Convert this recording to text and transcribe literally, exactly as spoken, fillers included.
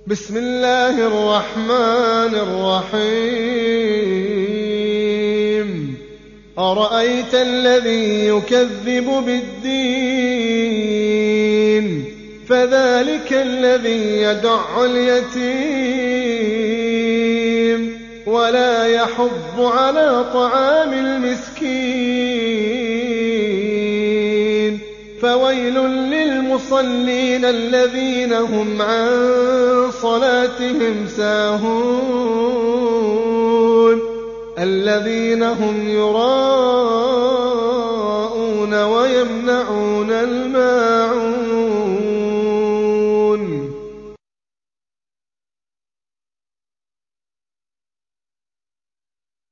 بسم الله الرحمن الرحيم أرأيت الذي يكذب بالدين فذلك الذي يدع اليتيم ولا يحض على طعام المسكين فويل للمصلين الذين هم عن صلاتهم ساهون الذين هم يراءون